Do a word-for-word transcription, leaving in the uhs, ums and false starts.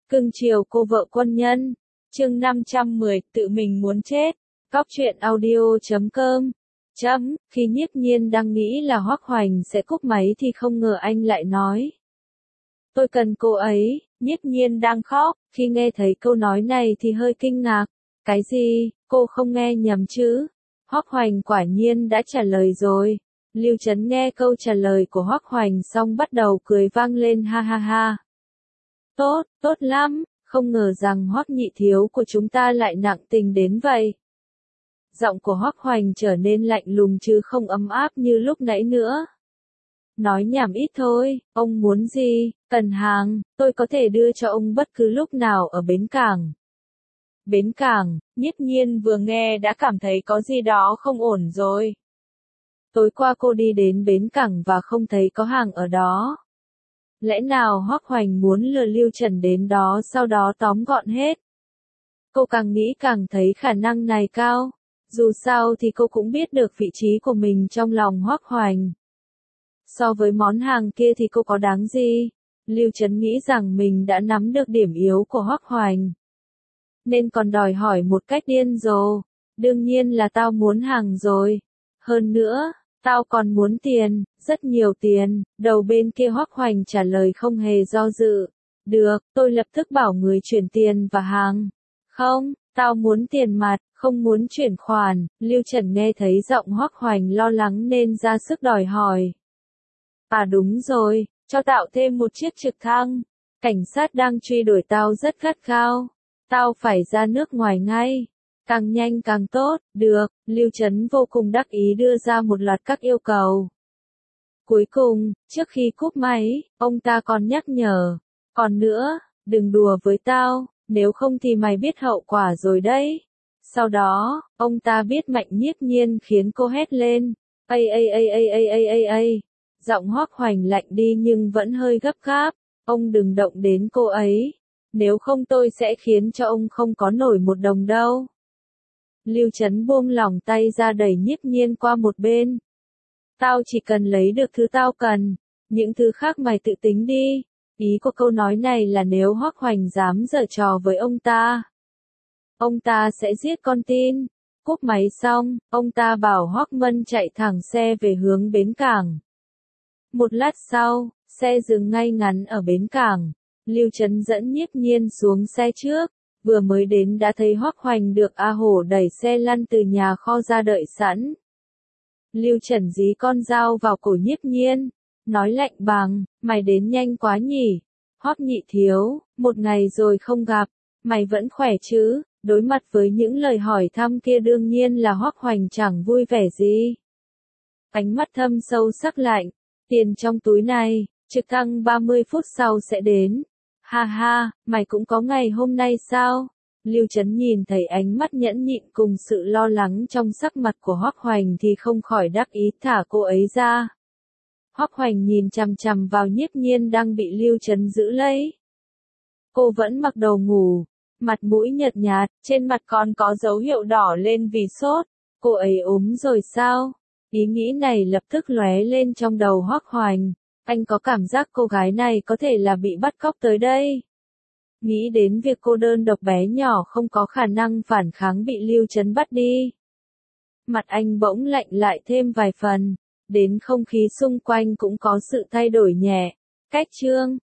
Cưng chiều cô vợ quân nhân. Chương năm trăm mười, tự mình muốn chết. Cóc truyện audio chấm com. Chấm, khi Nhiếp Nhiên đang nghĩ là Hoắc Hoành sẽ cúp máy thì không ngờ anh lại nói. Tôi cần cô ấy. Nhiếp Nhiên đang khóc, khi nghe thấy câu nói này thì hơi kinh ngạc. Cái gì, cô không nghe nhầm chứ? Hoắc Hoành quả nhiên đã trả lời rồi. Lưu Trấn nghe câu trả lời của Hoắc Hoành xong bắt đầu cười vang lên ha ha ha. Tốt, tốt lắm, không ngờ rằng Hoắc nhị thiếu của chúng ta lại nặng tình đến vậy. Giọng của Hoắc Hoành trở nên lạnh lùng chứ không ấm áp như lúc nãy nữa. Nói nhảm ít thôi, ông muốn gì, cần hàng, tôi có thể đưa cho ông bất cứ lúc nào ở bến cảng. Bến cảng, Nhiếp Nhiên vừa nghe đã cảm thấy có gì đó không ổn rồi. Tối qua cô đi đến bến cảng và không thấy có hàng ở đó. Lẽ nào Hoắc Hoành muốn lừa Lưu Trần đến đó sau đó tóm gọn hết? Cô càng nghĩ càng thấy khả năng này cao. Dù sao thì cô cũng biết được vị trí của mình trong lòng Hoắc Hoành. So với món hàng kia thì cô có đáng gì? Lưu Trấn nghĩ rằng mình đã nắm được điểm yếu của Hoắc Hoành. Nên còn đòi hỏi một cách điên rồ. Đương nhiên là tao muốn hàng rồi. Hơn nữa, tao còn muốn tiền, rất nhiều tiền. Đầu bên kia Hoắc Hoành trả lời không hề do dự. Được, tôi lập tức bảo người chuyển tiền và hàng. Không, tao muốn tiền mặt, không muốn chuyển khoản. Lưu Trần nghe thấy giọng Hoắc Hoành lo lắng nên ra sức đòi hỏi. À đúng rồi, cho tạo thêm một chiếc trực thăng. Cảnh sát đang truy đuổi tao rất gắt gao. Tao phải ra nước ngoài ngay. Càng nhanh càng tốt, được, Lưu Trấn vô cùng đắc ý đưa ra một loạt các yêu cầu. Cuối cùng, trước khi cúp máy, ông ta còn nhắc nhở. Còn nữa, đừng đùa với tao, nếu không thì mày biết hậu quả rồi đấy. Sau đó, ông ta biết Mạnh Nhiếp Nhiên khiến cô hét lên. Ây ây ây ây ây ây ây ây. Giọng Hoắc Hoành lạnh đi nhưng vẫn hơi gấp gáp. Ông đừng động đến cô ấy. Nếu không tôi sẽ khiến cho ông không có nổi một đồng đâu. Lưu Trấn buông lỏng tay ra đẩy Nhiếp Nhiên qua một bên. Tao chỉ cần lấy được thứ tao cần. Những thứ khác mày tự tính đi. Ý của câu nói này là nếu Hoắc Hoành dám giở trò với ông ta, ông ta sẽ giết con tin. Cúp máy xong, ông ta bảo Hoắc Mân chạy thẳng xe về hướng bến cảng. Một lát sau, xe dừng ngay ngắn ở bến cảng. Lưu Trấn dẫn Nhiếp Nhiên xuống xe trước. Vừa mới đến đã thấy Hoắc Hoành được A Hổ đẩy xe lăn từ nhà kho ra đợi sẵn. Lưu Trần dí con dao vào cổ Nhiếp Nhiên. Nói lạnh bằng, mày đến nhanh quá nhỉ. Hoắc nhị thiếu, một ngày rồi không gặp, mày vẫn khỏe chứ? Đối mặt với những lời hỏi thăm kia đương nhiên là Hoắc Hoành chẳng vui vẻ gì. Ánh mắt thâm sâu sắc lạnh, tiền trong túi này, trực thăng ba mươi phút sau sẽ đến. Ha ha, mày cũng có ngày hôm nay sao? Lưu Trấn nhìn thấy ánh mắt nhẫn nhịn cùng sự lo lắng trong sắc mặt của Hoắc Hoành thì không khỏi đắc ý thả cô ấy ra. Hoắc Hoành nhìn chằm chằm vào Nhiếp Nhiên đang bị Lưu Trấn giữ lấy. Cô vẫn mặc đồ ngủ, mặt mũi nhợt nhạt, trên mặt còn có dấu hiệu đỏ lên vì sốt. Cô ấy ốm rồi sao? Ý nghĩ này lập tức lóe lên trong đầu Hoắc Hoành. Anh có cảm giác cô gái này có thể là bị bắt cóc tới đây. Nghĩ đến việc cô đơn độc bé nhỏ không có khả năng phản kháng bị Lưu Trấn bắt đi. Mặt anh bỗng lạnh lại thêm vài phần. Đến không khí xung quanh cũng có sự thay đổi nhẹ. Cách chương,